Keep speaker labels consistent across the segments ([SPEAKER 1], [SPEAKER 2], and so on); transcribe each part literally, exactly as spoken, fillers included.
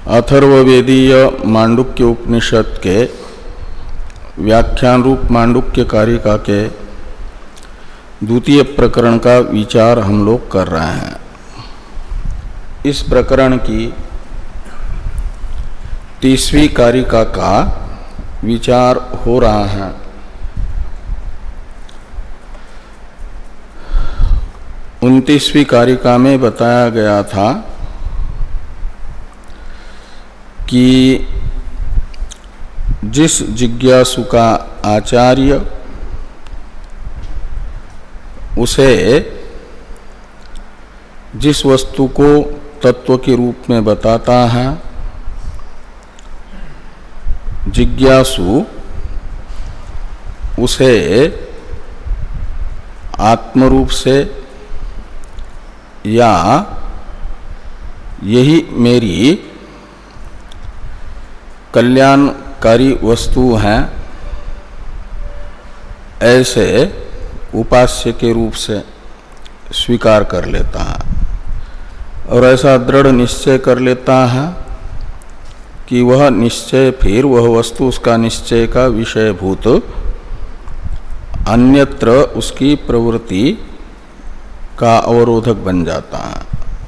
[SPEAKER 1] अथर्ववेदीय मांडुक्य उपनिषद के व्याख्यान रूप मांडुक्य कारिका के द्वितीय प्रकरण का विचार हम लोग कर रहे हैं। इस प्रकरण की तीसवीं कारिका का विचार हो रहा है। उनतीसवीं कारिका में बताया गया था कि जिस जिज्ञासु का आचार्य उसे जिस वस्तु को तत्व के रूप में बताता है, जिज्ञासु उसे आत्मरूप से या यही मेरी कल्याणकारी वस्तु है ऐसे उपास्य के रूप से स्वीकार कर लेता है और ऐसा दृढ़ निश्चय कर लेता है कि वह निश्चय फिर वह वस्तु उसका निश्चय का विषयभूत अन्यत्र उसकी प्रवृत्ति का अवरोधक बन जाता है।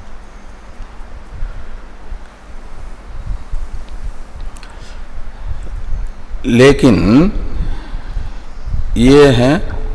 [SPEAKER 1] लेकिन ये है,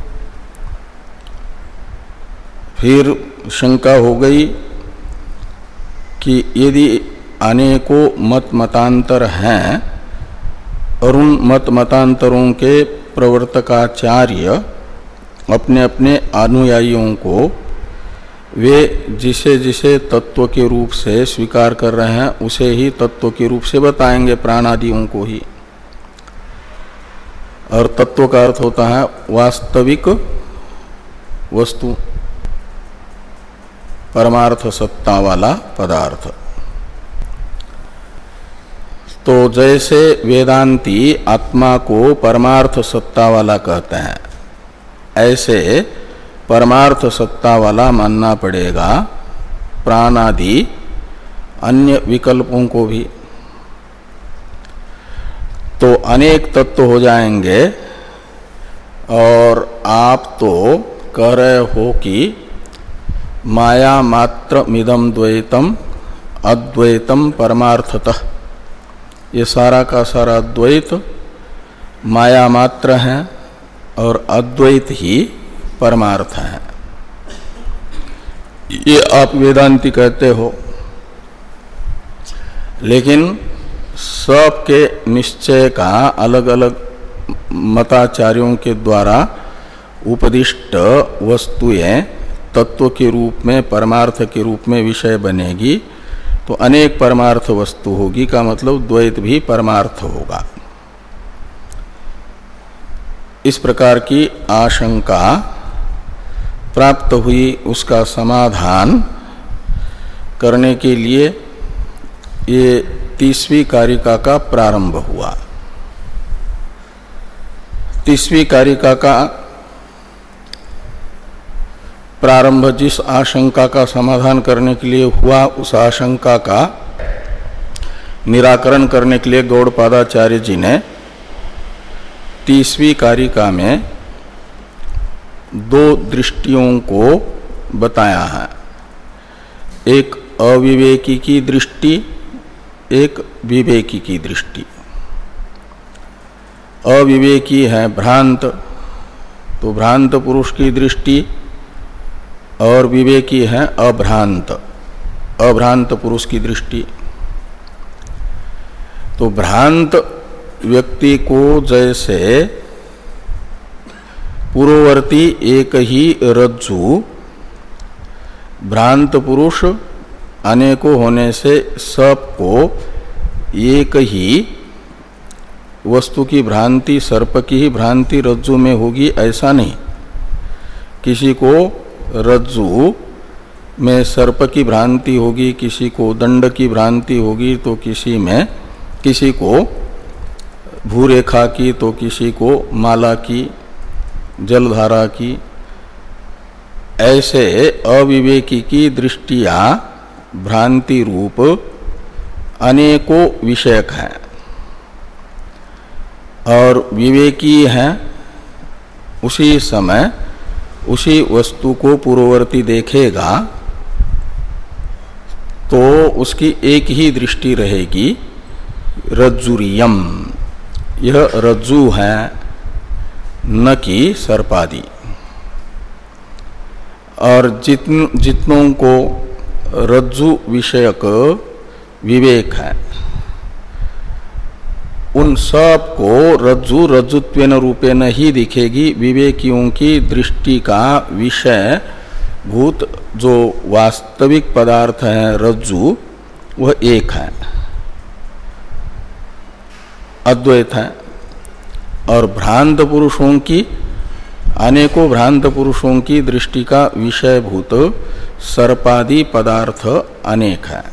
[SPEAKER 1] फिर शंका हो गई कि यदि अनेकों मत मतांतर हैं और उन मत मतांतरों के प्रवर्तकाचार्य अपने अपने अनुयायियों को वे जिसे जिसे तत्व के रूप से स्वीकार कर रहे हैं उसे ही तत्व के रूप से बताएंगे, प्राणादियों को ही। और तत्व का अर्थ होता है वास्तविक वस्तु, परमार्थ सत्ता वाला पदार्थ। तो जैसे वेदांती आत्मा को परमार्थ सत्ता वाला कहते हैं, ऐसे परमार्थ सत्ता वाला मानना पड़ेगा प्राणादि अन्य विकल्पों को भी। तो अनेक तत्व हो जाएंगे और आप तो कह रहे हो कि माया मात्र मिदम द्वैतम अद्वैतम परमार्थतः, ये सारा का सारा द्वैत माया मात्र है और अद्वैत ही परमार्थ है, ये आप वेदांती कहते हो। लेकिन सबके निश्चय का अलग अलग मताचार्यों के द्वारा उपदिष्ट वस्तुएं तत्व के रूप में परमार्थ के रूप में विषय बनेगी तो अनेक परमार्थ वस्तु होगी, का मतलब द्वैत भी परमार्थ होगा। इस प्रकार की आशंका प्राप्त हुई, उसका समाधान करने के लिए ये तीसवीं कारिका का प्रारंभ हुआ। तीसवीं कारिका का प्रारंभ जिस आशंका का समाधान करने के लिए हुआ, उस आशंका का निराकरण करने के लिए गौड़पादाचार्य जी ने तीसवीं कारिका में दो दृष्टियों को बताया है। एक अविवेकी की दृष्टि, एक विवेकी की दृष्टि। अविवेकी है भ्रांत, तो भ्रांत पुरुष की दृष्टि, और विवेकी है अभ्रांत, अभ्रांत पुरुष की दृष्टि। तो भ्रांत व्यक्ति को जैसे पूर्ववर्ती एक ही रज्जु, भ्रांत पुरुष अनेकों होने से सबको एक ही वस्तु की भ्रांति, सर्प की ही भ्रांति रज्जु में होगी ऐसा नहीं। किसी को रज्जु में सर्प की भ्रांति होगी, किसी को दंड की भ्रांति होगी, तो किसी में किसी को भूरेखा की, तो किसी को माला की, जलधारा की। ऐसे अविवेकी की दृष्टिया भ्रांति रूप अनेकों विषयक है और विवेकी है, उसी समय उसी वस्तु को पूर्ववर्ती देखेगा तो उसकी एक ही दृष्टि रहेगी, रज्जुरियम, यह रज्जु है न कि सर्पादि। और जितन जितनों को रज्जु विषयक विवेक है उन सब को रज्जु रज्जुत्वेन रूपेण ही दिखेगी। विवेकियों की दृष्टि का विषय भूत जो वास्तविक पदार्थ है रज्जु, वह एक है, अद्वैत है। और भ्रांत पुरुषों की, अनेकों भ्रांत पुरुषों की दृष्टि का विषय भूत सर्पादि पदार्थ अनेक है।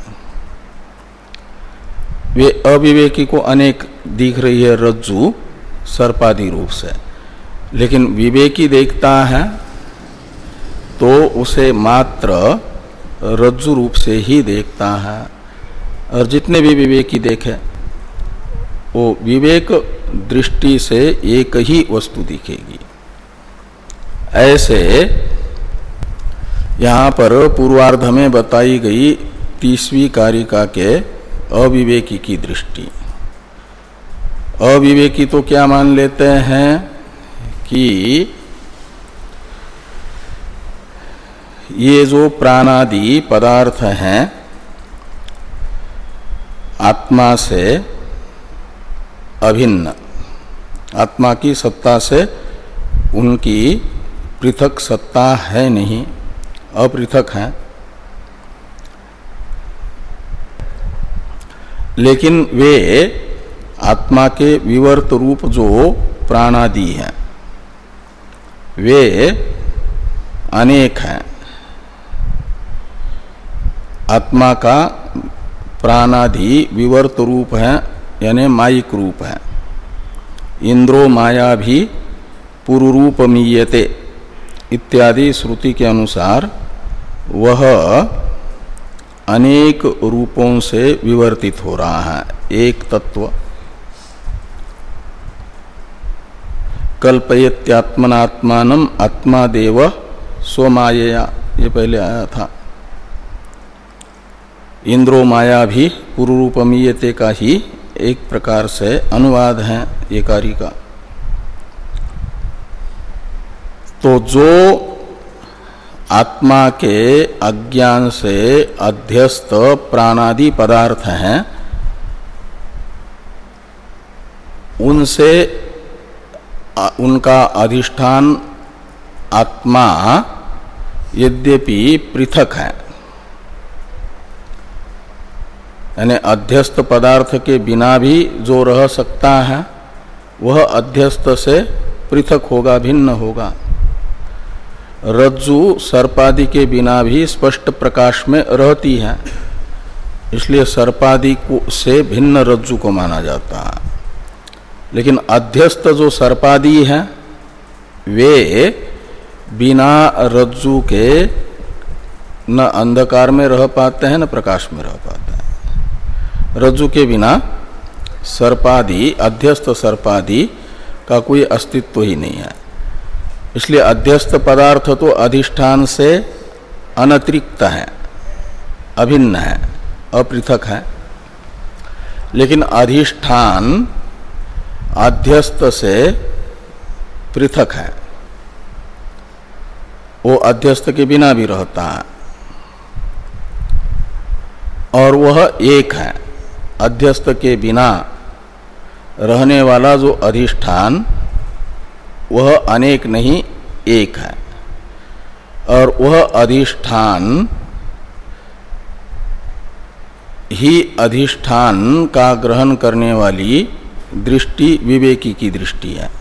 [SPEAKER 1] वे अविवेकी को अनेक दिख रही है रज्जु सर्पादि रूप से, लेकिन विवेकी देखता है तो उसे मात्र रज्जु रूप से ही देखता है। और जितने भी विवेकी देखे वो विवेक दृष्टि से एक ही वस्तु दिखेगी। ऐसे यहाँ पर पूर्वार्ध में बताई गई तीसवीं कारिका के अविवेकी की दृष्टि। अविवेकी तो क्या मान लेते हैं कि ये जो प्राणादि पदार्थ हैं आत्मा से अभिन्न, आत्मा की सत्ता से उनकी पृथक सत्ता है नहीं, अपृथक है। लेकिन वे आत्मा के विवर्त रूप जो प्राणादि हैं वे अनेक हैं। आत्मा का प्राणादि विवर्त रूप है, यानी मायिक रूप है। इंद्रो माया भी पुरुरूपमीयते इत्यादि श्रुति के अनुसार वह अनेक रूपों से विवर्तित हो रहा है। एक तत्व कल्पयत्यात्मनात्मानम आत्मादेव स्वमायया, ये पहले आया था। इंद्रो माया भी पुरुरूपमीयते का ही एक प्रकार से अनुवाद है ये कारिका। तो जो आत्मा के अज्ञान से अध्यस्त प्राणादि पदार्थ हैं उनसे उनका अधिष्ठान आत्मा यद्यपि पृथक है, यानी अध्यस्त पदार्थ के बिना भी जो रह सकता है वह अध्यस्त से पृथक होगा, भिन्न होगा। रज्जु सर्पादि के बिना भी स्पष्ट प्रकाश में रहती है, इसलिए सर्पादि को से भिन्न रज्जु को माना जाता है। लेकिन अध्यस्त जो सर्पादि है वे बिना रज्जु के न अंधकार में रह पाते हैं न प्रकाश में रह पाते हैं। रज्जु के बिना सर्पादि, अध्यस्त सर्पादि का कोई अस्तित्व ही नहीं है। इसलिए अध्यस्त पदार्थ तो अधिष्ठान से अनतिरिक्त है, अभिन्न है, अपृथक है। लेकिन अधिष्ठान अध्यस्त से पृथक है, वो अध्यस्त के बिना भी रहता है और वह एक है। अध्यस्त के बिना रहने वाला जो अधिष्ठान वह अनेक नहीं, एक है। और वह अधिष्ठान ही अधिष्ठान का ग्रहण करने वाली दृष्टि विवेकी की दृष्टि है।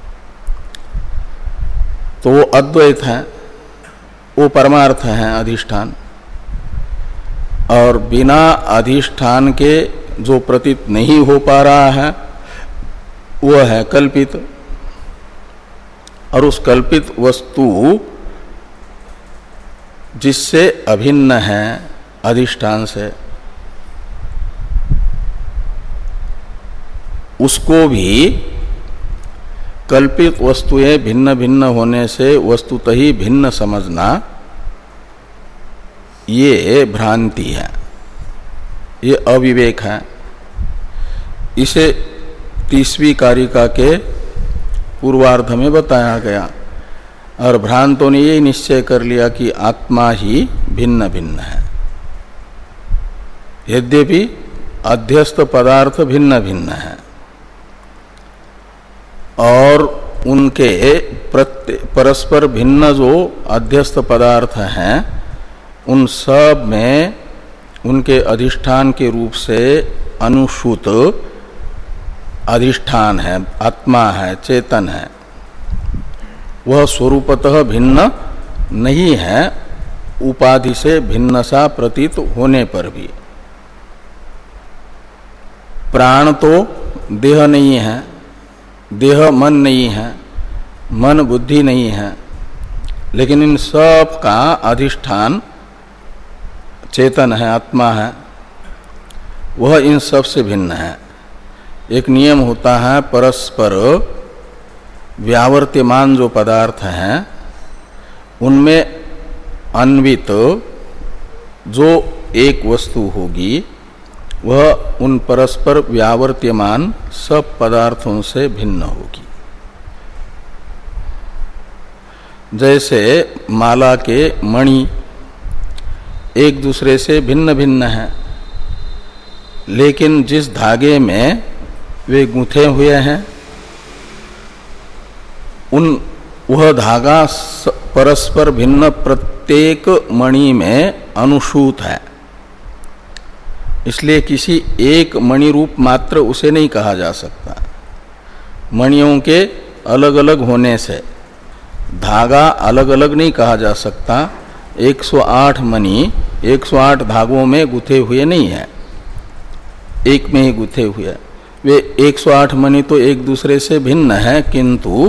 [SPEAKER 1] तो वो अद्वैत है, वो परमार्थ है अधिष्ठान। और बिना अधिष्ठान के जो प्रतीत नहीं हो पा रहा है वह है कल्पित। और उस कल्पित वस्तु जिससे अभिन्न है अधिष्ठान से, उसको भी कल्पित वस्तुएं भिन्न भिन्न होने से वस्तुतः ही भिन्न समझना, ये भ्रांति है, ये अविवेक है। इसे तीसवीं कारिका के पूर्वार्ध में बताया गया। और भ्रांतों ने ये निश्चय कर लिया कि आत्मा ही भिन्न भिन्न है, यद्यपि अध्यस्त पदार्थ भिन्न भिन्न है और उनके परस्पर भिन्न जो अध्यस्त पदार्थ हैं उन सब में उनके अधिष्ठान के रूप से अनुसूत अधिष्ठान है, आत्मा है, चेतन है। वह स्वरूपतः भिन्न नहीं है, उपाधि से भिन्न सा प्रतीत होने पर भी। प्राण तो देह नहीं है, देह मन नहीं है, मन बुद्धि नहीं है, लेकिन इन सब का अधिष्ठान चेतन है, आत्मा है, वह इन सब से भिन्न है। एक नियम होता है, परस्पर व्यावर्त्यमान जो पदार्थ हैं उनमें अन्वित जो एक वस्तु होगी वह उन परस्पर व्यावर्त्यमान सब पदार्थों से भिन्न होगी। जैसे माला के मणि एक दूसरे से भिन्न भिन्न हैं, लेकिन जिस धागे में वे गूंथे हुए हैं उन वह धागा परस्पर भिन्न प्रत्येक मणि में अनुसूत है। इसलिए किसी एक मणि रूप मात्र उसे नहीं कहा जा सकता। मणियों के अलग अलग होने से धागा अलग अलग नहीं कहा जा सकता। एक सौ आठ मणि एक सौ आठ धागों में गुथे हुए नहीं है, एक में ही गुथे हुए। वे एक सौ आठ मणि तो एक दूसरे से भिन्न है, किंतु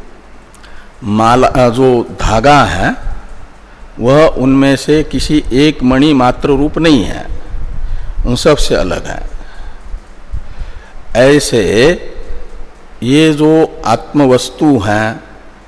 [SPEAKER 1] माला जो धागा है वह उनमें से किसी एक मणि मात्र रूप नहीं है, उन सब से अलग है। ऐसे ये जो आत्मवस्तु हैं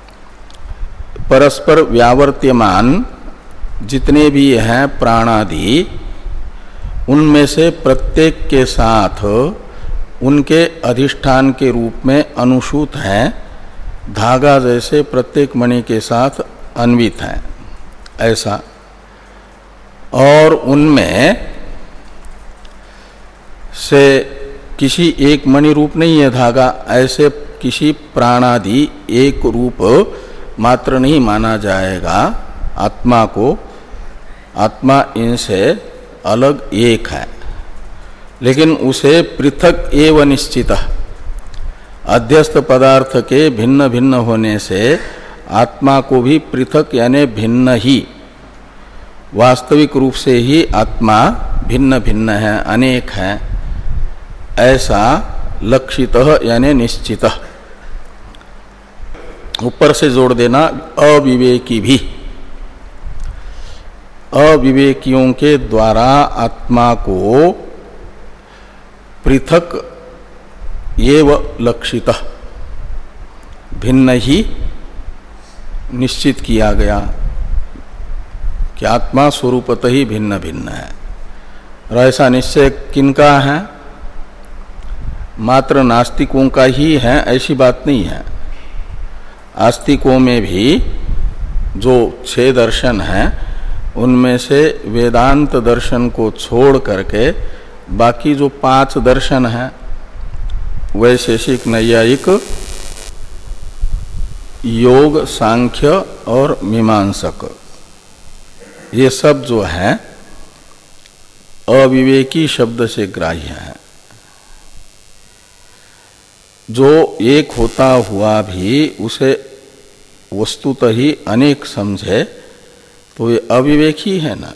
[SPEAKER 1] परस्पर व्यावर्त्यमान जितने भी हैं प्राणादि, उनमें से प्रत्येक के साथ उनके अधिष्ठान के रूप में अनुसूत हैं, धागा जैसे प्रत्येक मणि के साथ अन्वित है ऐसा। और उनमें से किसी एक मणि रूप नहीं है धागा, ऐसे किसी प्राणादि एक रूप मात्र नहीं माना जाएगा आत्मा को। आत्मा इनसे अलग एक है, लेकिन उसे पृथक एवं निश्चित, अध्यस्त पदार्थ के भिन्न भिन्न होने से आत्मा को भी पृथक यानी भिन्न ही, वास्तविक रूप से ही आत्मा भिन्न भिन्न है, अनेक है, ऐसा लक्षितः यानी निश्चितः। ऊपर से जोड़ देना अविवेकी भी, अविवेकियों के द्वारा आत्मा को पृथक एव लक्षितः, भिन्न ही निश्चित किया गया कि आत्मा स्वरूपतः ही भिन्न भिन्न है। और ऐसा निश्चय किनका है? मात्र नास्तिकों का ही है ऐसी बात नहीं है। आस्तिकों में भी जो छह दर्शन हैं उनमें से वेदांत दर्शन को छोड़ करके बाकी जो पांच दर्शन हैं, वैशेषिक, नैयायिक, योग, सांख्य और मीमांसक, ये सब जो हैं अविवेकी शब्द से ग्राह्य हैं। जो एक होता हुआ भी उसे वस्तुतः ही अनेक समझे तो ये अविवेकी है ना।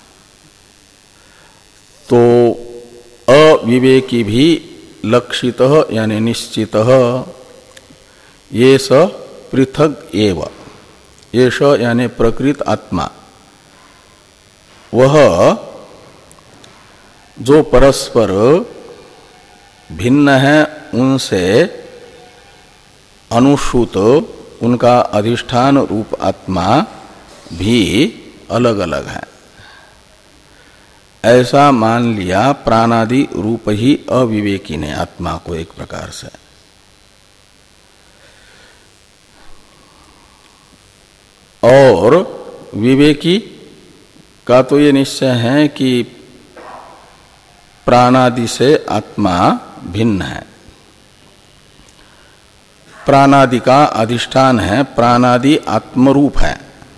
[SPEAKER 1] तो अविवेकी भी लक्षितः यानी निश्चितः ये स पृथक एव, ये स यानी प्रकृत आत्मा, वह जो परस्पर भिन्न है उनसे अनुश्रुत उनका अधिष्ठान रूप आत्मा भी अलग अलग है, ऐसा मान लिया प्राणादि रूप ही अविवेकी ने आत्मा को एक प्रकार से। और विवेकी का तो ये निश्चय है कि प्राणादि से आत्मा भिन्न है, प्राणादि का अधिष्ठान है, प्राणादि आत्मरूप है।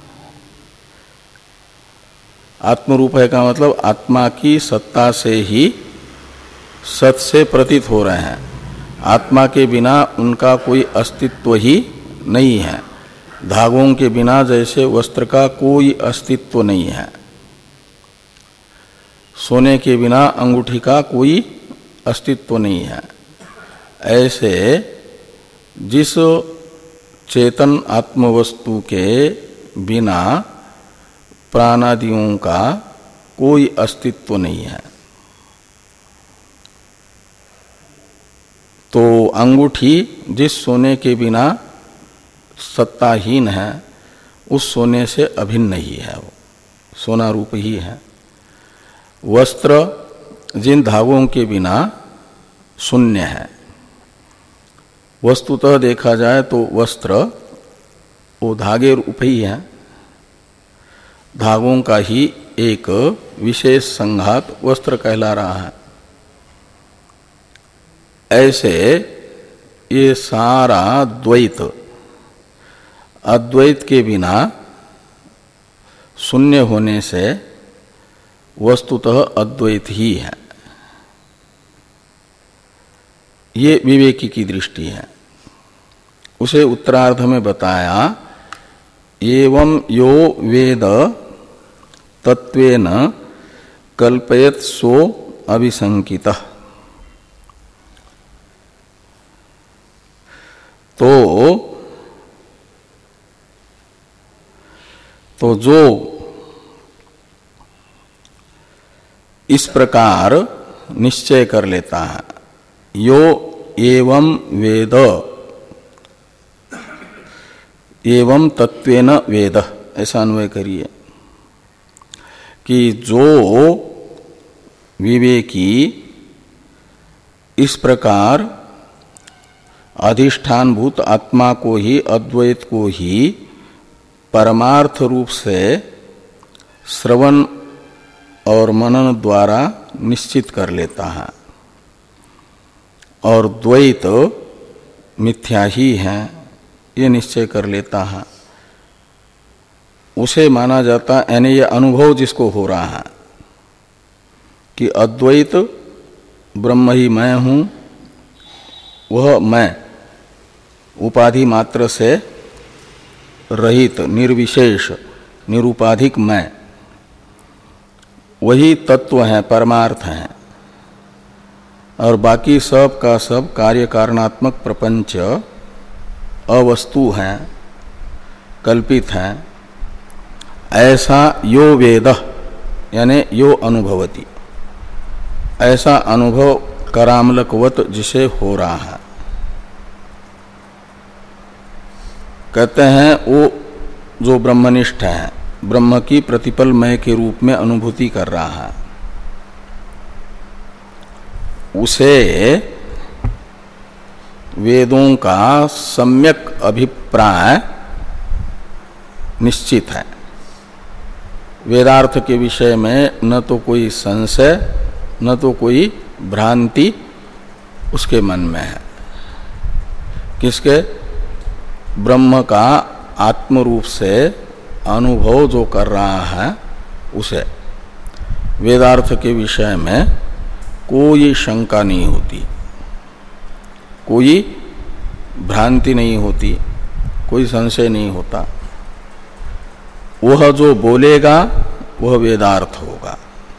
[SPEAKER 1] आत्मरूप है का मतलब आत्मा की सत्ता से ही सत से प्रतीत हो रहे हैं, आत्मा के बिना उनका कोई अस्तित्व ही नहीं है। धागों के बिना जैसे वस्त्र का कोई अस्तित्व नहीं है, सोने के बिना अंगूठी का कोई अस्तित्व नहीं है, ऐसे जिस चेतन आत्मवस्तु के बिना प्राणादियों का कोई अस्तित्व नहीं है, तो अंगूठी जिस सोने के बिना सत्ताहीन है उस सोने से अभिन्न ही है, वो सोना रूप ही है। वस्त्र जिन धागों के बिना शून्य है, वस्तुतः देखा जाए तो वस्त्र वो धागे रूप ही है, धागों का ही एक विशेष संघात वस्त्र कहला रहा है। ऐसे ये सारा द्वैत अद्वैत के बिना शून्य होने से वस्तुतः अद्वैत ही है, ये विवेकी की दृष्टि है। उसे उत्तरार्ध में बताया, एवं यो वेद तत्वेन कल्पयत सो अभिसंकितः। तो तो जो इस प्रकार निश्चय कर लेता है, यो एवं वेद एवं तत्वेन वेद, ऐसा अन्वय करिए कि जो विवेकी इस प्रकार अधिष्ठानभूत आत्मा को ही, अद्वैत को ही परमार्थ रूप से श्रवण और मनन द्वारा निश्चित कर लेता है और द्वैत मिथ्या ही है ये निश्चय कर लेता है, उसे माना जाता है, यानी ये अनुभव जिसको हो रहा है कि अद्वैत ब्रह्म ही मैं हूँ, वह मैं उपाधि मात्र से रहित निर्विशेष निरुपाधिक मैं, वही तत्व है, परमार्थ है, और बाकी सब का सब कार्य कारणात्मक प्रपंच अवस्तु है, कल्पित है। ऐसा यो वेद यानी यो अनुभवति, ऐसा अनुभव करामलकवत जिसे हो रहा है, कहते हैं वो जो ब्रह्मनिष्ठ है, ब्रह्म की प्रतिपलमय के रूप में अनुभूति कर रहा है, उसे वेदों का सम्यक अभिप्राय निश्चित है। वेदार्थ के विषय में न तो कोई संशय न तो कोई भ्रांति उसके मन में है। किसके? ब्रह्म का आत्मरूप से अनुभव जो कर रहा है उसे वेदार्थ के विषय में कोई शंका नहीं होती, कोई भ्रांति नहीं होती, कोई संशय नहीं होता। वह जो बोलेगा वह वेदार्थ होगा।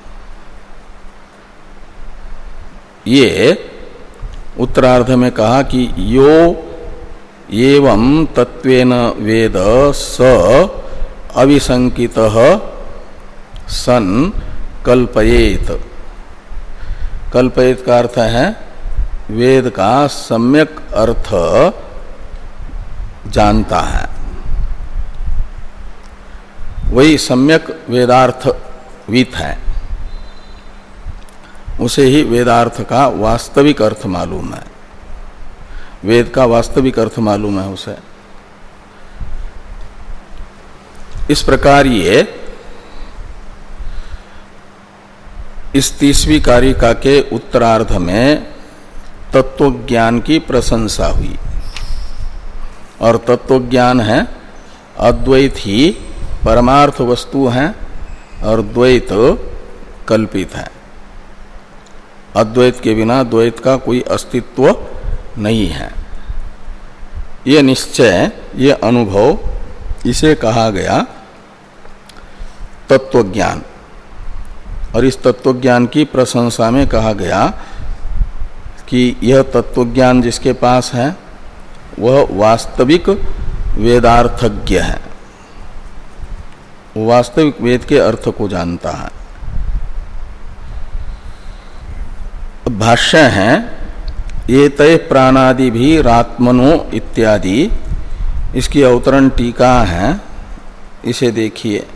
[SPEAKER 1] ये उत्तरार्ध में कहा कि यो एवं तत्वेन वेद स अविसंकितः सन कल्पयेत। कल्पयेत का अर्थ है वेद का सम्यक अर्थ जानता है, वही सम्यक वेदार्थविद है, उसे ही वेदार्थ का वास्तविक अर्थ मालूम है, वेद का वास्तविक अर्थ मालूम है उसे। इस प्रकार ये इस तीसवीं कारिका के उत्तरार्ध में तत्वज्ञान की प्रशंसा हुई, और तत्वज्ञान है अद्वैत ही परमार्थ वस्तु है और द्वैत कल्पित है। अद्वैत के बिना द्वैत का कोई अस्तित्व नहीं है। ये निश्चय, ये अनुभव, इसे कहा गया तत्वज्ञान। और इस तत्वज्ञान की प्रशंसा में कहा गया कि यह तत्वज्ञान जिसके पास है वह वास्तविक वेदार्थज्ञ है, वो वास्तविक वेद के अर्थ को जानता है। भाष्य है ये तय प्राणादि भी रात्मनो इत्यादि, इसकी अवतरण टीका है, इसे देखिए।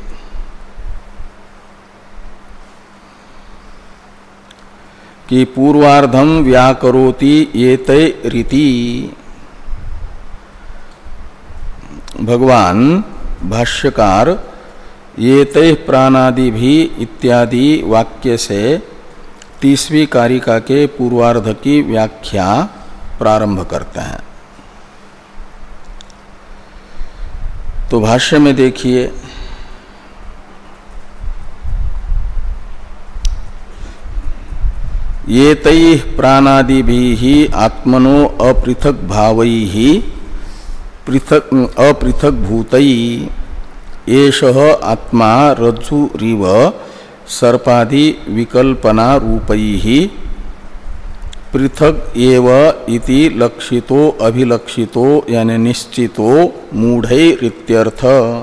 [SPEAKER 1] कि पूर्वार्धम व्याकरोति ये तय रीति, भगवान भाष्यकार ये तय प्राणादि भी इत्यादि वाक्य से तीसवीं कारिका के पूर्वार्ध की व्याख्या प्रारंभ करते हैं। तो भाष्य में देखिए, ये तई प्राणादि भी ही आत्मनो अपृथक भावई ही पृथक अपृथक भूतई एषः आत्मा रज्जुरिव सर्पादि विकल्पना रूपई ही पृथक एव इति लक्षितो अभिलक्षितो यानी निश्चितो मूढ़ैरित्यर्थ।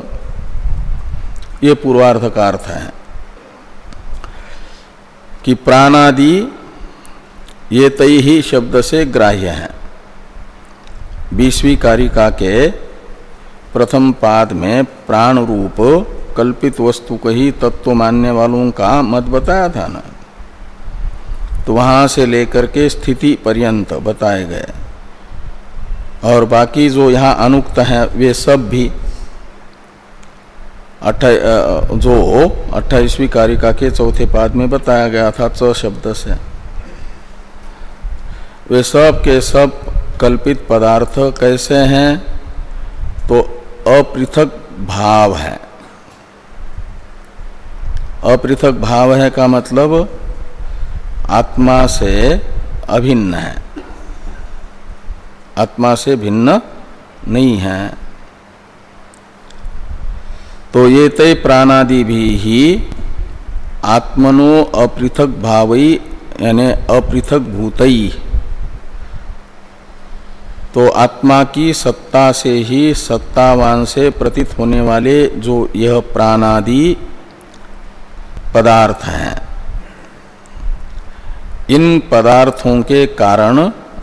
[SPEAKER 1] ये पूर्वार्ध का अर्थ है कि प्राणादि ये तई ही शब्द से ग्राह्य है। बीसवीं कारिका के प्रथम पाद में प्राण रूप कल्पित वस्तु को ही तत्व मानने वालों का मत बताया था ना, तो वहां से लेकर के स्थिति पर्यंत बताए गए, और बाकी जो यहाँ अनुक्त हैं वे सब भी अट्ठा जो अट्ठाईसवीं कारिका के चौथे पाद में बताया गया था च शब्द से, वे सब के सब कल्पित पदार्थ कैसे हैं, तो अपृथक भाव है। अपृथक भाव है का मतलब आत्मा से अभिन्न है, आत्मा से भिन्न नहीं है। तो ये तय प्राणादि भी ही आत्मनो अपृथक भावई यानी अपृथक भूतई, तो आत्मा की सत्ता से ही सत्तावान से प्रतीत होने वाले जो यह प्राणादि पदार्थ हैं, इन पदार्थों के कारण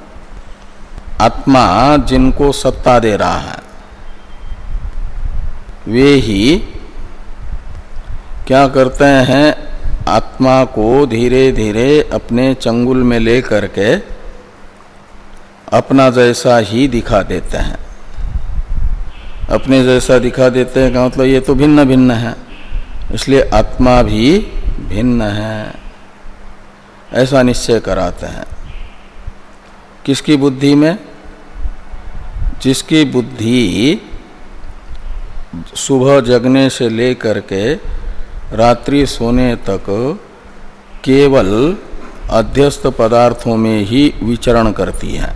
[SPEAKER 1] आत्मा जिनको सत्ता दे रहा है वे ही क्या करते हैं, आत्मा को धीरे धीरे अपने चंगुल में ले करके अपना जैसा ही दिखा देते हैं। अपने जैसा दिखा देते हैं का मतलब ये तो भिन्न भिन्न है, इसलिए आत्मा भी भिन्न है, ऐसा निश्चय कराते हैं। किसकी बुद्धि में? जिसकी बुद्धि सुबह जगने से लेकर के रात्रि सोने तक केवल अध्यस्त पदार्थों में ही विचरण करती है।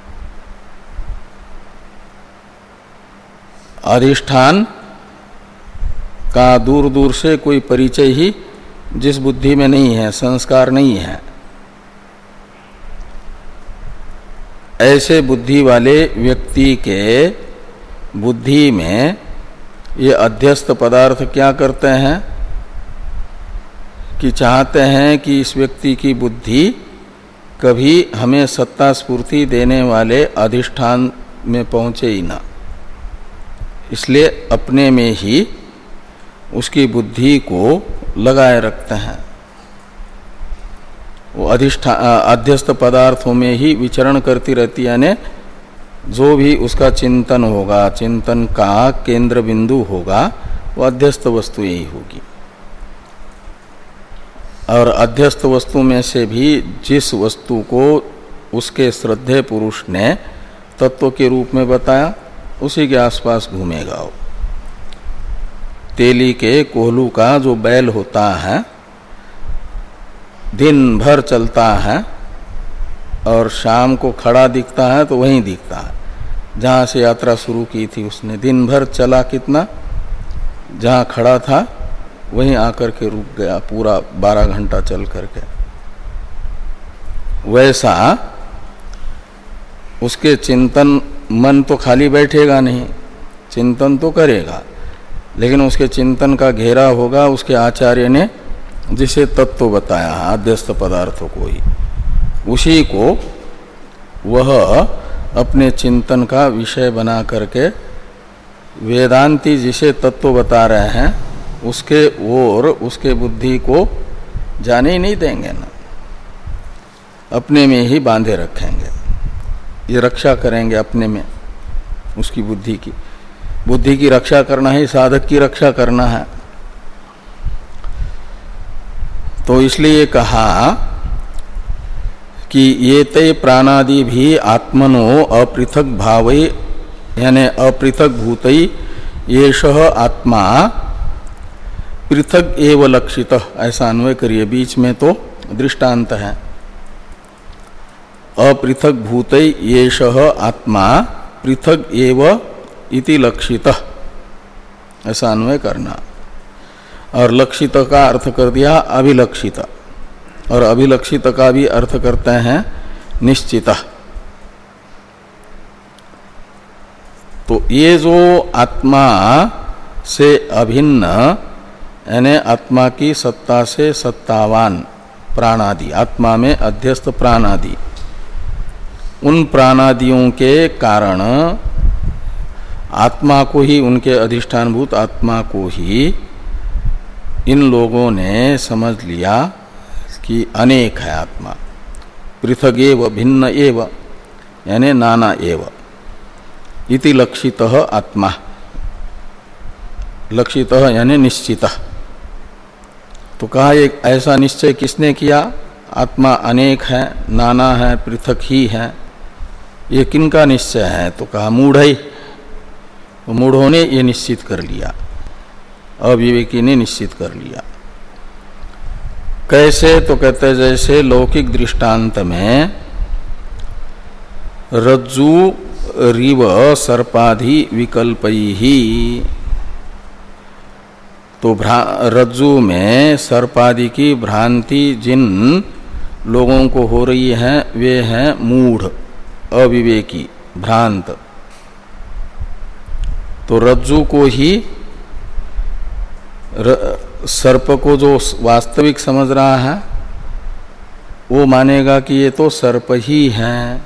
[SPEAKER 1] अधिष्ठान का दूर दूर से कोई परिचय ही जिस बुद्धि में नहीं है, संस्कार नहीं है, ऐसे बुद्धि वाले व्यक्ति के बुद्धि में ये अध्यस्त पदार्थ क्या करते हैं कि चाहते हैं कि इस व्यक्ति की बुद्धि कभी हमें सत्ता स्फूर्ति देने वाले अधिष्ठान में पहुँचे ही ना, इसलिए अपने में ही उसकी बुद्धि को लगाए रखते हैं। वो अधिष्ठान अध्यस्त पदार्थों में ही विचरण करती रहती है, यानी जो भी उसका चिंतन होगा, चिंतन का केंद्र बिंदु होगा, वो अध्यस्त वस्तु यही होगी। और अध्यस्त वस्तु में से भी जिस वस्तु को उसके श्रद्धेय पुरुष ने तत्व के रूप में बताया, उसी के आसपास घूमेगा वो। तेली के कोहलू का जो बैल होता है, दिन भर चलता है और शाम को खड़ा दिखता है तो वहीं दिखता है जहाँ से यात्रा शुरू की थी उसने। दिन भर चला कितना, जहाँ खड़ा था वहीं आकर के रुक गया, पूरा बारह घंटा चल करके। वैसा उसके चिंतन, मन तो खाली बैठेगा नहीं, चिंतन तो करेगा, लेकिन उसके चिंतन का घेरा होगा उसके आचार्य ने जिसे तत्व बताया है, अध्यस्त पदार्थों को ही, उसी को वह अपने चिंतन का विषय बना करके वेदांती जिसे तत्व बता रहे हैं उसके ओर उसके बुद्धि को जाने ही नहीं देंगे ना, अपने में ही बांधे रखेंगे। ये रक्षा करेंगे अपने में उसकी बुद्धि की। बुद्धि की रक्षा करना ही साधक की रक्षा करना है। तो इसलिए कहा कि ये ते प्राणादि भी आत्मनो अपृथक भावे, यानी अपृथक भूतई येषः आत्मा पृथक एव लक्षित, ऐसा अन्वय करिए। बीच में तो दृष्टांत है, अपृथक भूतई येषः आत्मा पृथक एव इति लक्षित, ऐसा अन्वय करना। और लक्षित का अर्थ कर दिया अभिलक्षित, और अभिलक्षित का भी अर्थ करते हैं निश्चित। तो ये जो आत्मा से अभिन्न, यानी आत्मा की सत्ता से सत्तावान प्राणादि, आत्मा में अध्यस्त प्राणादि, उन प्राणादियों के कारण आत्मा को ही, उनके अधिष्ठानभूत आत्मा को ही इन लोगों ने समझ लिया कि अनेक है आत्मा, पृथक एव भिन्न एव, यानी नाना एव इति लक्षितः आत्मा, लक्षितः यानी निश्चितः। तो कहा एक ऐसा निश्चय किसने किया, आत्मा अनेक है, नाना है, पृथक ही है, ये किनका निश्चय है? तो कहा मूढ़ ही। तो मूढ़ों ने ये निश्चित कर लिया, अविवेकी ने निश्चित कर लिया। कैसे? तो कहते जैसे लौकिक दृष्टांत में रज्जु रिव सर्पाधि विकल्पैहि, तो रज्जु में सर्पादि की भ्रांति जिन लोगों को हो रही है वे हैं मूढ़, अविवेकी, भ्रांत। तो रज्जु को ही, सर्प को जो वास्तविक समझ रहा है वो मानेगा कि ये तो सर्प ही है,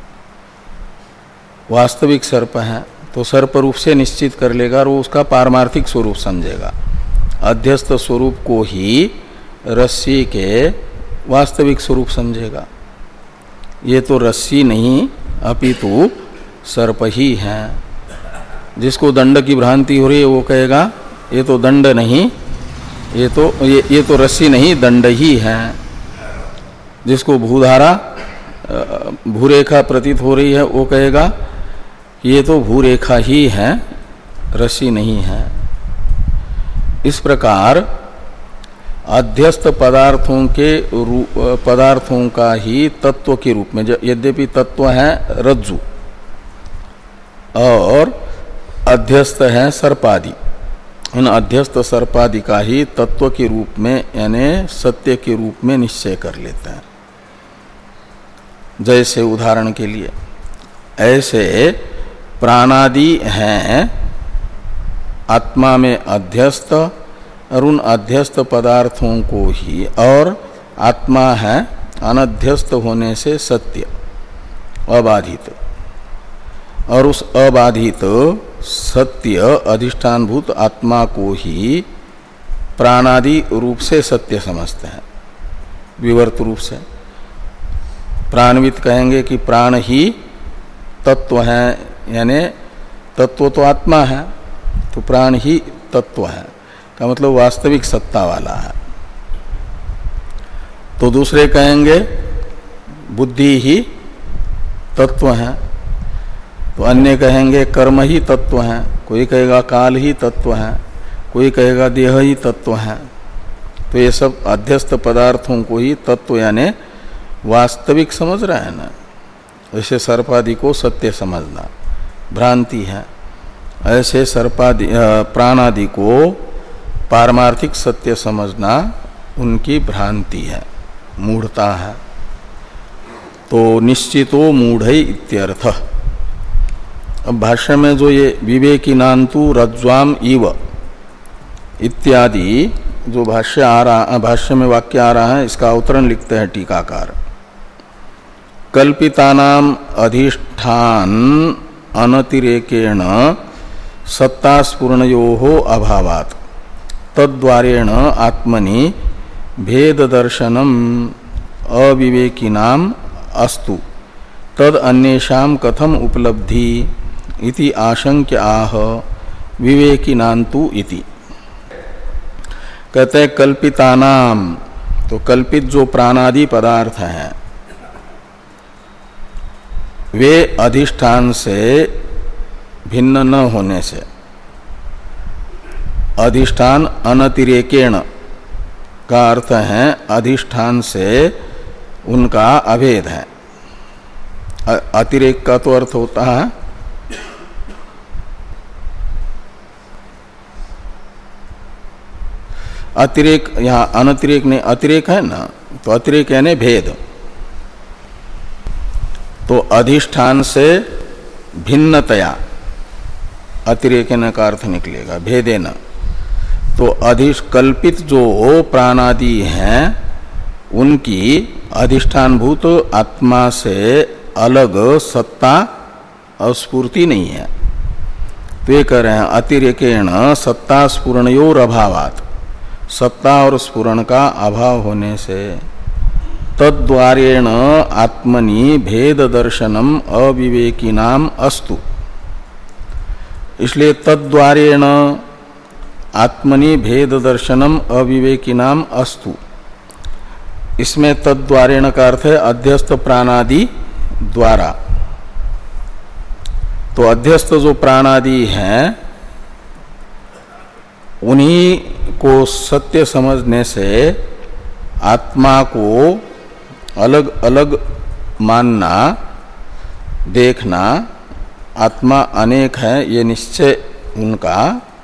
[SPEAKER 1] वास्तविक सर्प है, तो सर्प रूप से निश्चित कर लेगा और वो उसका पारमार्थिक स्वरूप समझेगा। अध्यस्त स्वरूप को ही रस्सी के वास्तविक स्वरूप समझेगा। ये तो रस्सी नहीं अपितु सर्प ही है। जिसको दंड की भ्रांति हो रही है वो कहेगा ये तो दंड नहीं, ये तो ये, ये तो रस्सी नहीं, दंड ही है। जिसको भूधारा भूरेखा प्रतीत हो रही है वो कहेगा ये तो भूरेखा ही है, रस्सी नहीं है। इस प्रकार अध्यस्त पदार्थों के पदार्थों का ही तत्व के रूप में, यद्यपि तत्व है रज्जु और अध्यस्त है सर्पादि, इन अध्यस्त सर्पादि का ही तत्व के रूप में यानी सत्य के रूप में निश्चय कर लेते हैं। जैसे उदाहरण के लिए ऐसे प्राणादि हैं आत्मा में अध्यस्त, और उन अध्यस्त पदार्थों को ही, और आत्मा है अनध्यस्त होने से सत्य अबाधित, और उस अबाधित सत्य अधिष्ठानभूत आत्मा को ही प्राणादि रूप से सत्य समझते हैं, विवर्त रूप से। प्राणविद कहेंगे कि प्राण ही तत्व है, यानी तत्व तो आत्मा है, तो प्राण ही तत्व है का मतलब वास्तविक सत्ता वाला है। तो दूसरे कहेंगे बुद्धि ही तत्व है, तो अन्य कहेंगे कर्म ही तत्व है, कोई कहेगा काल ही तत्व है, कोई कहेगा देह ही तत्व है। तो ये सब अध्यस्त पदार्थों को ही तत्व यानी वास्तविक समझ रहे हैं ना। ऐसे सर्पादि को सत्य समझना भ्रांति है, ऐसे सर्पादि प्राणादि को पारमार्थिक सत्य समझना उनकी भ्रांति है, मूढ़ता है। तो निश्चितो मूढ़ इत्यर्थ। अब भाष्य में जो ये विवेकिनांतु रज्ज्वाम इव इत्यादि जो भाष्य आ रहा भाष्य में वाक्य आ रहा है, इसका अवतरण लिखते हैं टीकाकार। कल्पितानाम अधिष्ठान अनतिरेकेण सत्तास्फुरणयोः अभावात् तद्द्वारेण आत्मनि भेद दर्शनम अविवेकिनाम अस्तु तद अन्येषां कथम उपलब्धि इति आशंक्य आह विवेकिनांतु इति। कहते हैं कल्पितानाम, तो कल्पित जो प्राणादि पदार्थ हैं वे अधिष्ठान से भिन्न न होने से, अधिष्ठान अनतिरेकेण का अर्थ है अधिष्ठान से उनका अभेद है। अतिरेक का तो अर्थ होता है अतिरेक, यहाँ अनतिरेक नहीं अतिरेक है ना, तो अतिरेक यानी भेद। तो अधिष्ठान से भिन्नतया अतिरेकेन का अर्थ निकलेगा, भेदेन। तो अधिकल्पित जो प्राणादि हैं उनकी अधिष्ठानभूत आत्मा से अलग सत्ता और स्फूर्ति नहीं है। तो ये कह रहे हैं अतिरेकेण सत्ता स्फुरणयोर अभावात्, सत्ता और स्फुरण का अभाव होने से तद्द्वारेण आत्मनि भेद दर्शनम अविवेकिनाम अस्तु। इसलिए तद्द्वारेण आत्मनि भेद दर्शनम अविवेकिनाम अस्तु, इसमें तद्द्वारेण का अर्थ है अध्यस्त प्राणादि द्वारा। तो अध्यस्त जो प्राणादि हैं उन्हीं को सत्य समझने से आत्मा को अलग अलग मानना, देखना, आत्मा अनेक है ये निश्चय उनका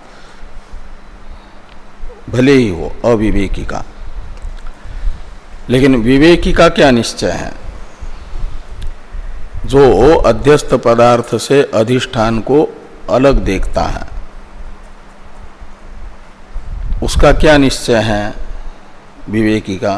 [SPEAKER 1] भले ही हो अविवेकी का। लेकिन विवेकी का क्या निश्चय है? जो अध्यस्त पदार्थ से अधिष्ठान को अलग देखता है उसका क्या निश्चय है विवेकी का?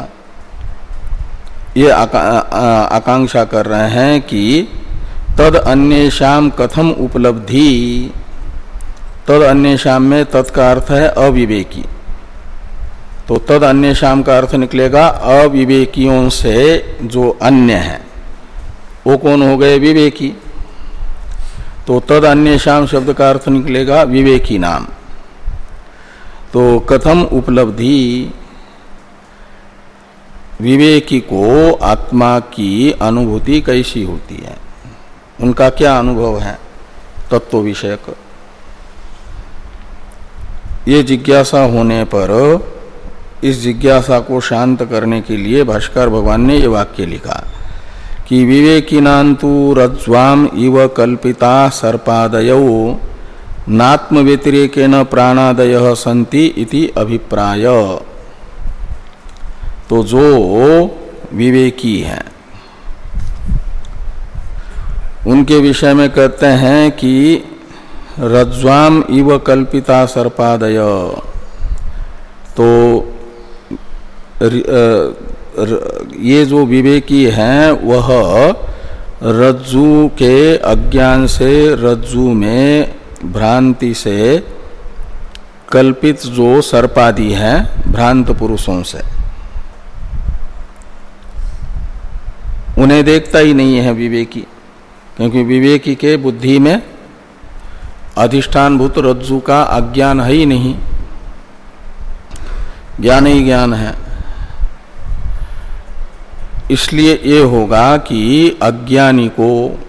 [SPEAKER 1] ये आका, आकांक्षा कर रहे हैं कि तद अन्येषाम कथम उपलब्धि। तद अन्येषाम में तत् का अर्थ है अविवेकी, तो तद अन्येषाम का अर्थ निकलेगा अविवेकियों से जो अन्य है वो कौन हो गए? विवेकी। तो तद अन्येषाम शब्द का अर्थ निकलेगा विवेकी नाम। तो कथम उपलब्धि, विवेकी को आत्मा की अनुभूति कैसी होती है, उनका क्या अनुभव है तत्व विषयक। ये जिज्ञासा होने पर इस जिज्ञासा को शांत करने के लिए भाष्कर भगवान ने ये वाक्य लिखा कि विवेकिनांतु रज्ज्वाम इव कल्पिता सर्पादयो नात्म व्यतिरेकेन प्राणादयः सन्ति इति अभिप्राय। तो जो विवेकी हैं उनके विषय में कहते हैं कि रज्ज्वाम इव कल्पिता सर्पादय, तो ये जो विवेकी हैं वह रज्जु के अज्ञान से, रज्जु में भ्रांति से कल्पित जो सर्पादि हैं भ्रांत पुरुषों से, उन्हें देखता ही नहीं है विवेकी, क्योंकि विवेकी के बुद्धि में अधिष्ठानभूत रज्जु का अज्ञान है ही नहीं, ज्ञान ही ज्ञान है। इसलिए ये होगा कि अज्ञानी को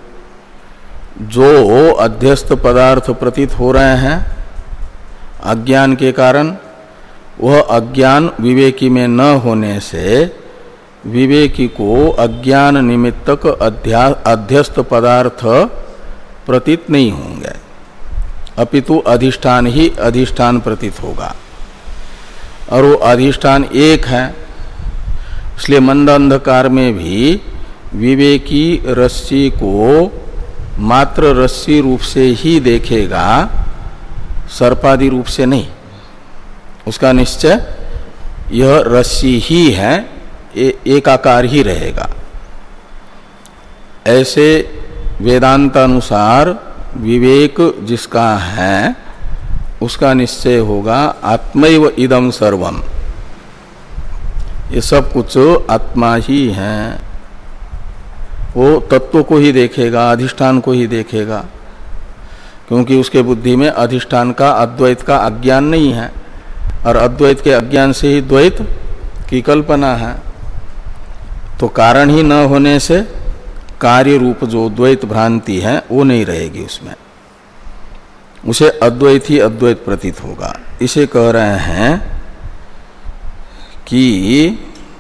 [SPEAKER 1] जो अध्यस्त पदार्थ प्रतीत हो रहे हैं अज्ञान के कारण, वह अज्ञान विवेकी में न होने से विवेकी को अज्ञान निमित्तक अध्यस्त पदार्थ प्रतीत नहीं होंगे, अपितु अधिष्ठान ही अधिष्ठान प्रतीत होगा, और वो अधिष्ठान एक है। इसलिए मंद अंधकार में भी विवेकी रस्सी को मात्र रस्सी रूप से ही देखेगा, सर्पादि रूप से नहीं। उसका निश्चय यह रस्सी ही है, ए, एकाकार ही रहेगा। ऐसे वेदांतानुसार विवेक जिसका है उसका निश्चय होगा आत्मैव इदं सर्वम, ये सब कुछ आत्मा ही है। वो तत्व को ही देखेगा, अधिष्ठान को ही देखेगा, क्योंकि उसके बुद्धि में अधिष्ठान का अद्वैत का अज्ञान नहीं है, और अद्वैत के अज्ञान से ही द्वैत की कल्पना है। तो कारण ही न होने से कार्य रूप जो द्वैत भ्रांति है वो नहीं रहेगी उसमें, उसे अद्वैत ही अद्वैत प्रतीत होगा। इसे कह रहे हैं कि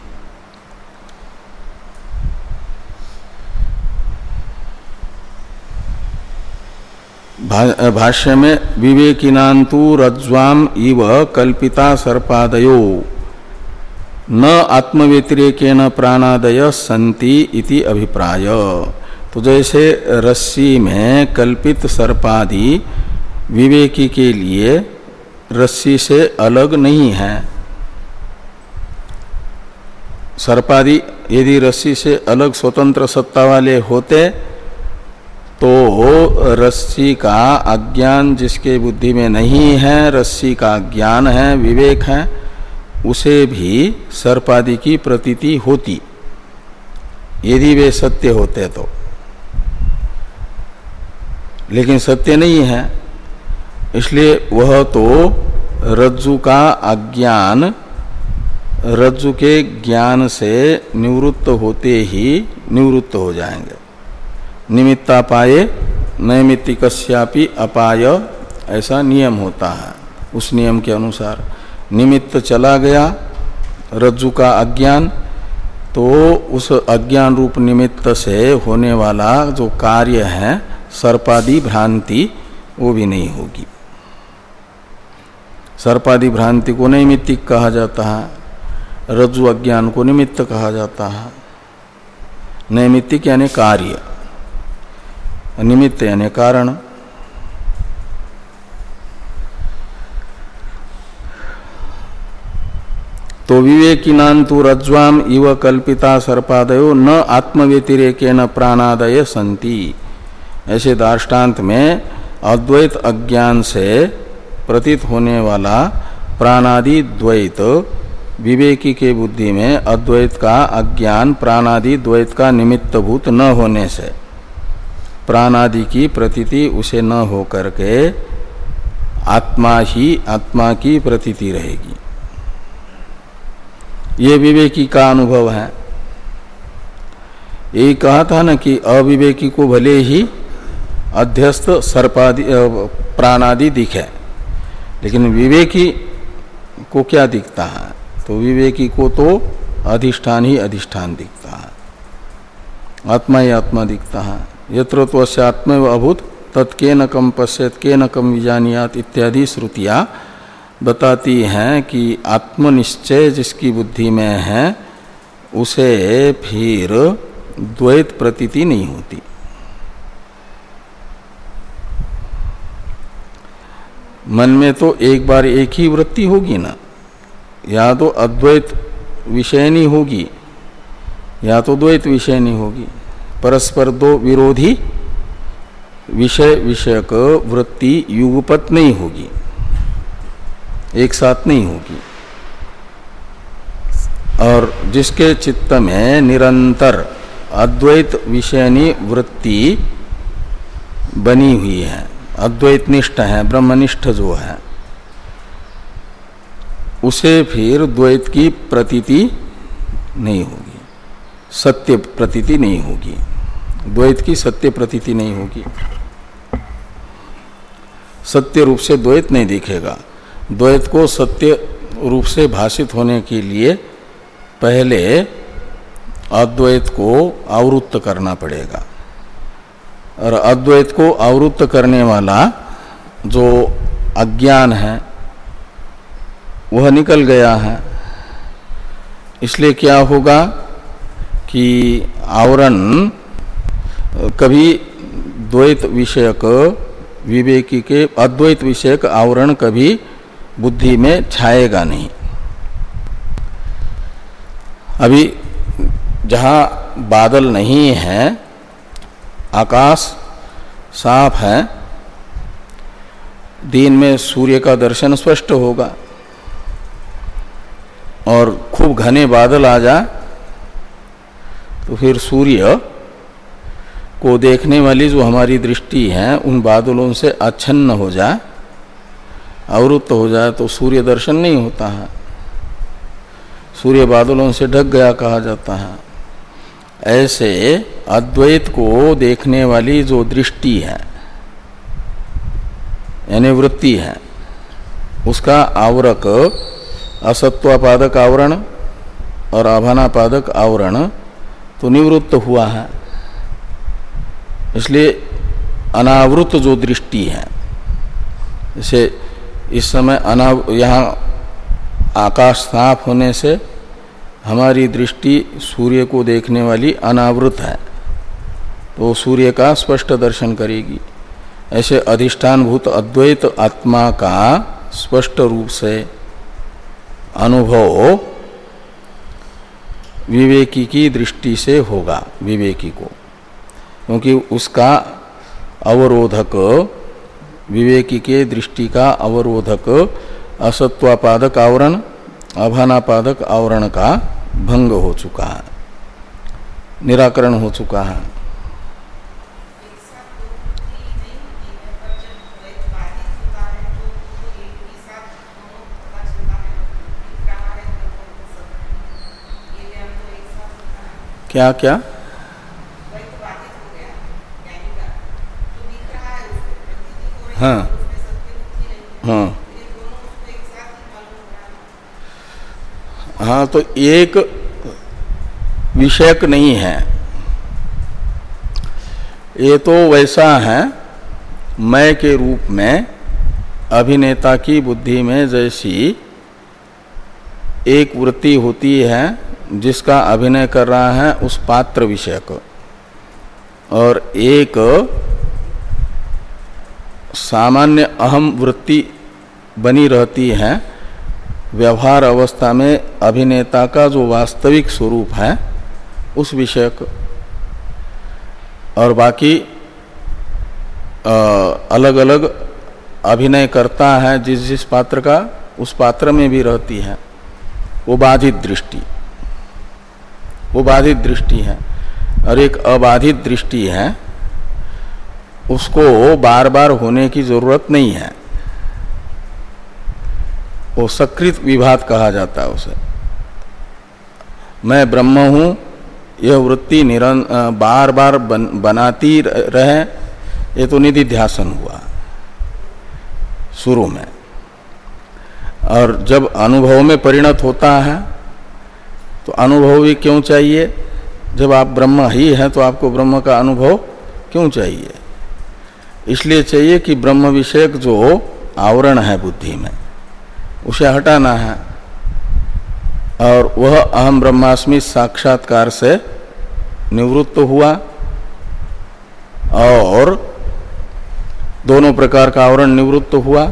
[SPEAKER 1] भाष्य में विवेकिनांतु रज्ज्वाम इव कल्पिता सर्पादयो न आत्मव्यतिरेकेन प्राणादय संति इति अभिप्राय। तो जैसे रस्सी में कल्पित सर्पादि विवेकी के लिए रस्सी से अलग नहीं है, सर्पादि यदि रस्सी से अलग स्वतंत्र सत्ता वाले होते तो रस्सी का अज्ञान जिसके बुद्धि में नहीं है, रस्सी का ज्ञान है, विवेक है, उसे भी सर्पादि की प्रतीति होती, यदि वे सत्य होते तो। लेकिन सत्य नहीं है, इसलिए वह तो रज्जु का अज्ञान रज्जु के ज्ञान से निवृत्त होते ही निवृत्त हो जाएंगे। निमित्तापाये नैमित्तिकस्यापि अपाय, ऐसा नियम होता है। उस नियम के अनुसार निमित्त चला गया रज्जु का अज्ञान, तो उस अज्ञान रूप निमित्त से होने वाला जो कार्य है सर्पादि भ्रांति, वो भी नहीं होगी। सर्पादि भ्रांति को नैमित्तिक कहा जाता है, रज्जु अज्ञान को निमित्त कहा जाता है। नैमित्तिक यानी कार्य, निमित्त यानी कारण। तो विवेकिनांतु रज्ज्वाम इव कल्पिता सर्पादयो न आत्मव्यतिरेकेन प्राणादय संति। ऐसे दार्ष्टान्त में अद्वैत अज्ञान से प्रतीत होने वाला प्राणादि द्वैत विवेकी के बुद्धि में अद्वैत का अज्ञान प्राणादि द्वैत का निमित्तभूत न होने से प्राणादि की प्रतीति उसे न हो करके आत्मा ही आत्मा की प्रतीति रहेगी। ये विवेकी का अनुभव है। यही कहा था ना कि अविवेकी को भले ही अध्यस्त सर्पादि प्राणादि दिखे, लेकिन विवेकी को क्या दिखता है? तो विवेकी को तो अधिष्ठान ही अधिष्ठान दिखता है, आत्मा ही आत्मा दिखता है। यत्र त्वस्य आत्मैव अभूत तत्केन कम पश्येत केन कम विजानीयात इत्यादि श्रुतियां बताती हैं कि आत्मनिश्चय जिसकी बुद्धि में है उसे फिर द्वैत प्रतीति नहीं होती। मन में तो एक बार एक ही वृत्ति होगी ना, या तो अद्वैत विषयनी होगी या तो द्वैत विषय नहीं होगी। परस्पर दो विरोधी विषय विषयक वृत्ति युगपत नहीं होगी, एक साथ नहीं होगी। और जिसके चित्त में निरंतर अद्वैत विषयनी वृत्ति बनी हुई है, अद्वैत निष्ठ है, ब्रह्मनिष्ठ जो है, उसे फिर द्वैत की प्रतीति नहीं होगी, सत्य प्रतीति नहीं होगी, द्वैत की सत्य प्रतीति नहीं होगी। सत्य रूप से द्वैत नहीं दिखेगा। द्वैत को सत्य रूप से भाषित होने के लिए पहले अद्वैत को आवृत्त करना पड़ेगा, और अद्वैत को आवृत्त करने वाला जो अज्ञान है वह निकल गया है। इसलिए क्या होगा कि आवरण कभी द्वैत विषयक विवेकी के अद्वैत विषयक आवरण कभी बुद्धि में छाएगा नहीं। अभी जहाँ बादल नहीं है, आकाश साफ है, दिन में सूर्य का दर्शन स्पष्ट होगा, और खूब घने बादल आ जाए तो फिर सूर्य को देखने वाली जो हमारी दृष्टि है उन बादलों से आच्छन्न हो जाए, आवृत्त हो जाए, तो सूर्य दर्शन नहीं होता है, सूर्य बादलों से ढक गया कहा जाता है। ऐसे अद्वैत को देखने वाली जो दृष्टि है यानी वृत्ति है, उसका आवरक असत्वापादक आवरण और आभानापादक आवरण तो निवृत्त हुआ है। इसलिए अनावृत जो दृष्टि है, जैसे इस समय अनाव यहाँ आकाश साफ होने से हमारी दृष्टि सूर्य को देखने वाली अनावृत है, तो सूर्य का स्पष्ट दर्शन करेगी। ऐसे अधिष्ठानभूत अद्वैत आत्मा का स्पष्ट रूप से अनुभव विवेकी की दृष्टि से होगा, विवेकी को, क्योंकि उसका अवरोधक, विवेकी के दृष्टि का अवरोधक असत्वापादक आवरण, अभानापादक आवरण का भंग हो चुका है, निराकरण हो चुका है। क्या क्या? हाँ हाँ हाँ, तो एक विषयक नहीं है, ये तो वैसा है मैं के रूप में अभिनेता की बुद्धि में जैसी एक वृत्ति होती है जिसका अभिनय कर रहा है उस पात्र विषयक, और एक सामान्य अहम वृत्ति बनी रहती है व्यवहार अवस्था में अभिनेता का जो वास्तविक स्वरूप है उस विषयक, और बाकी अलग अलग अभिनय करता है जिस जिस पात्र का, उस पात्र में भी रहती है वो बाधित दृष्टि, वो बाधित दृष्टि है। और एक अबाधित दृष्टि है, उसको बार बार होने की जरूरत नहीं है, वो सकृत विभात कहा जाता है उसे। मैं ब्रह्म हूँ, यह वृत्ति निरं बार बार बन, बनाती रहे, ये तो निधिध्यासन हुआ शुरू में। और जब अनुभव में परिणत होता है तो अनुभव भी क्यों चाहिए? जब आप ब्रह्म ही हैं तो आपको ब्रह्म का अनुभव क्यों चाहिए? इसलिए चाहिए कि ब्रह्म विषयक जो आवरण है बुद्धि में उसे हटाना है, और वह अहम ब्रह्मास्मि साक्षात्कार से निवृत्त हुआ, और दोनों प्रकार का आवरण निवृत्त हुआ,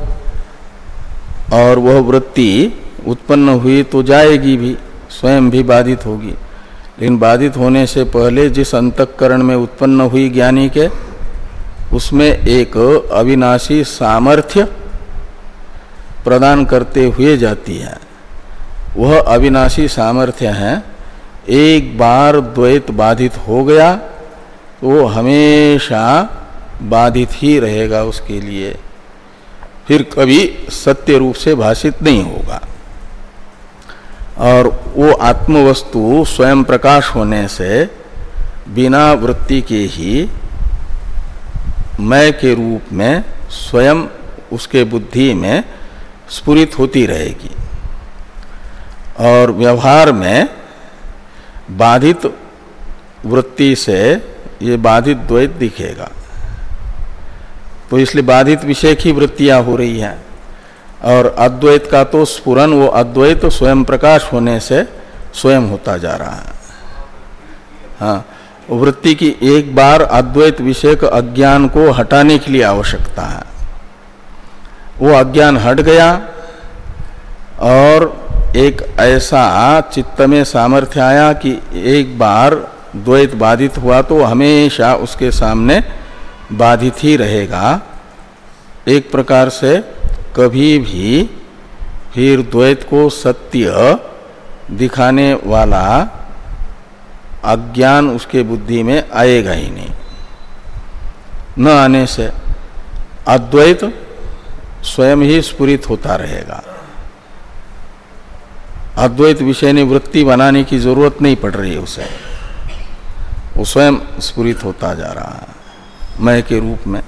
[SPEAKER 1] और वह वृत्ति उत्पन्न हुई तो जाएगी भी, स्वयं भी बाधित होगी, लेकिन बाधित होने से पहले जिस अंतःकरण में उत्पन्न हुई ज्ञानी के, उसमें एक अविनाशी सामर्थ्य प्रदान करते हुए जाती है। वह अविनाशी सामर्थ्य है, एक बार द्वैत बाधित हो गया तो हमेशा बाधित ही रहेगा उसके लिए, फिर कभी सत्य रूप से भाषित नहीं होगा। और वो आत्मवस्तु स्वयं प्रकाश होने से बिना वृत्ति के ही मैं के रूप में स्वयं उसके बुद्धि में स्फुरित होती रहेगी और व्यवहार में बाधित वृत्ति से ये बाधित द्वैत दिखेगा। तो इसलिए बाधित विषय की वृत्तियां हो रही हैं और अद्वैत का तो स्फुरन वो अद्वैत स्वयं प्रकाश होने से स्वयं होता जा रहा है। हाँ, वृत्ति की एक बार अद्वैत विषय के अज्ञान को हटाने के लिए आवश्यकता है। वो अज्ञान हट गया और एक ऐसा चित्त में सामर्थ्य आया कि एक बार द्वैत बाधित हुआ तो हमेशा उसके सामने बाधित ही रहेगा। एक प्रकार से कभी भी फिर द्वैत को सत्य दिखाने वाला अज्ञान उसके बुद्धि में आएगा ही नहीं। न आने से अद्वैत स्वयं ही स्फुरित होता रहेगा। अद्वैत विषय ने वृत्ति बनाने की जरूरत नहीं पड़ रही है उसे, वो स्वयं स्फुरित होता जा रहा है मैं के रूप में।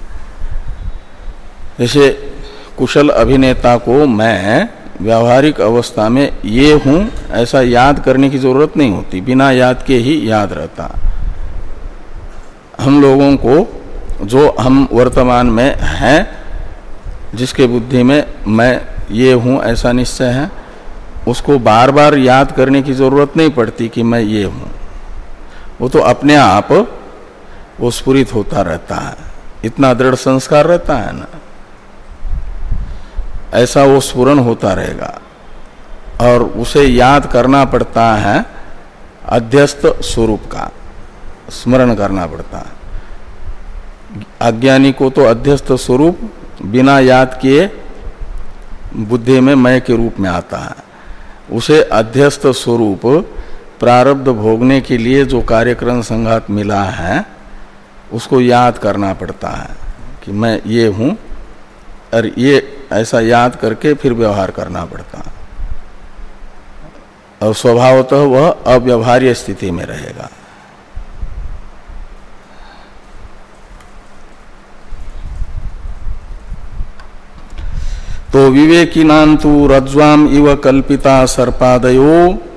[SPEAKER 1] जैसे कुशल अभिनेता को मैं व्यावहारिक अवस्था में ये हूं ऐसा याद करने की जरूरत नहीं होती, बिना याद के ही याद रहता। हम लोगों को जो हम वर्तमान में हैं, जिसके बुद्धि में मैं ये हूं ऐसा निश्चय है, उसको बार बार याद करने की जरूरत नहीं पड़ती कि मैं ये हूं। वो तो अपने आप वो स्फुरित होता रहता है, इतना दृढ़ संस्कार रहता है ना, ऐसा वो स्फुरन होता रहेगा। और उसे याद करना पड़ता है अध्यस्त स्वरूप का, स्मरण करना पड़ता है। अज्ञानी को तो अध्यस्त स्वरूप बिना याद किए बुद्धि में मैं के रूप में आता है। उसे अध्यस्त स्वरूप प्रारब्ध भोगने के लिए जो कार्यक्रम संघात मिला है उसको याद करना पड़ता है कि मैं ये हूं, और ये ऐसा याद करके फिर व्यवहार करना पड़ता है। और स्वभावतः वह अव्यवहार्य स्थिति में रहेगा। तो विवेकिनांतु रज्ज्वाम इव कल्पिता सर्पादयो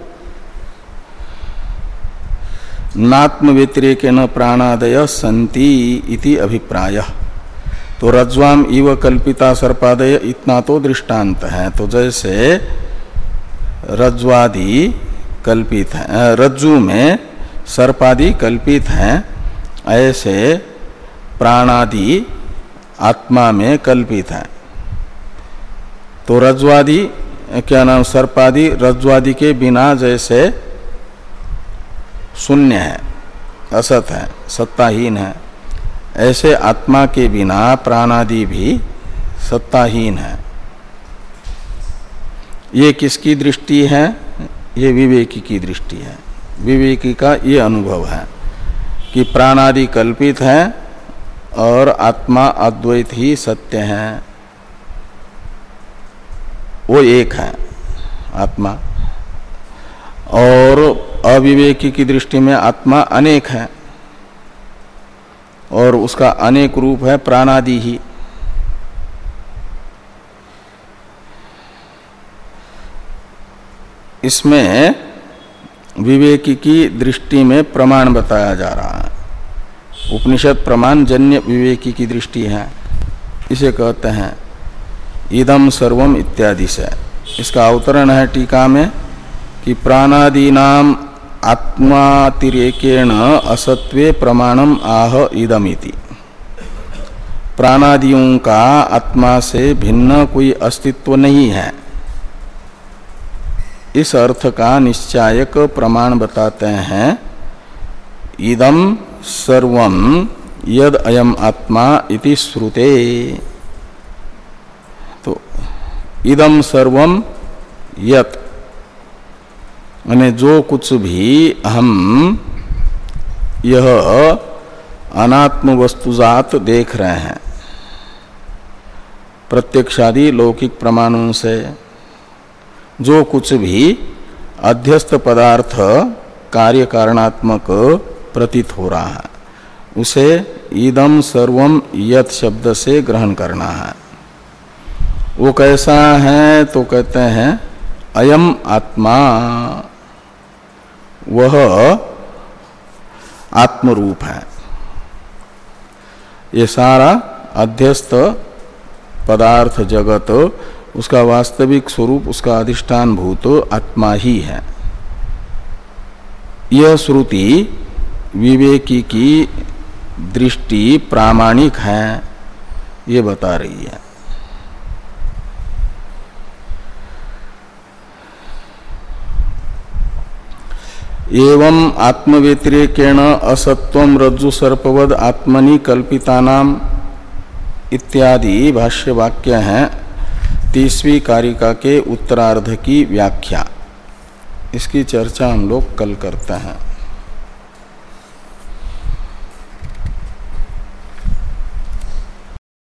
[SPEAKER 1] नात्म व्यतिरेकेन प्राणादय संति इति अभिप्रायः। तो रज्ज्वाम इव कल्पिता सर्पादय इतना तो दृष्टांत है। तो जैसे रज्ज्वादि कल्पित है, रज्जु में सर्पादि कल्पित हैं, ऐसे प्राणादि आत्मा में कल्पित है। तो रज्ज्वादि क्या नाम सर्पादि रज्ज्वादि के बिना जैसे शून्य है, असत है, सत्ताहीन है, ऐसे आत्मा के बिना प्राणादि भी सत्ताहीन है। ये किसकी दृष्टि है? ये विवेकी की दृष्टि है। विवेकी का ये अनुभव है कि प्राणादि कल्पित है और आत्मा अद्वैत ही सत्य है। वो एक है आत्मा, और अविवेकी की दृष्टि में आत्मा अनेक है और उसका अनेक रूप है प्राणादि ही। इसमें विवेकी की दृष्टि में प्रमाण बताया जा रहा है। उपनिषद प्रमाण जन्य विवेकी की दृष्टि है, इसे कहते हैं इदम सर्वम इत्यादि से। इसका अवतरण है टीका में कि प्राणादीनाम आत्मातिरेकेण असत्वे प्रमाणम आह इदमिति। प्राणादियों का आत्मा से भिन्न कोई अस्तित्व नहीं है, इस अर्थ का निश्चायक प्रमाण बताते हैं इदम सर्वम यद अयम आत्मा इति श्रुते। तो इदम सर्वम यत माने जो कुछ भी हम यह अनात्म वस्तुजात देख रहे हैं प्रत्यक्षादि लौकिक प्रमाणों से, जो कुछ भी अध्यस्त पदार्थ कार्य कारणात्मक प्रतीत हो रहा है उसे इदम सर्वम यत शब्द से ग्रहण करना है। वो कैसा है तो कहते हैं अयम आत्मा, वह आत्मरूप है। ये सारा अध्यस्त पदार्थ जगत उसका वास्तविक स्वरूप, उसका अधिष्ठान भूत आत्मा ही है। यह श्रुति विवेकी की दृष्टि प्रामाणिक है, ये बता रही है। एवं आत्मव्यतिरेकेण असत्वम रज्जु सर्पवद आत्मनि कल्पितानाम इत्यादि भाष्य वाक्य हैं तीसवीं कारिका के उत्तरार्ध की व्याख्या। इसकी चर्चा हम लोग कल करते हैं।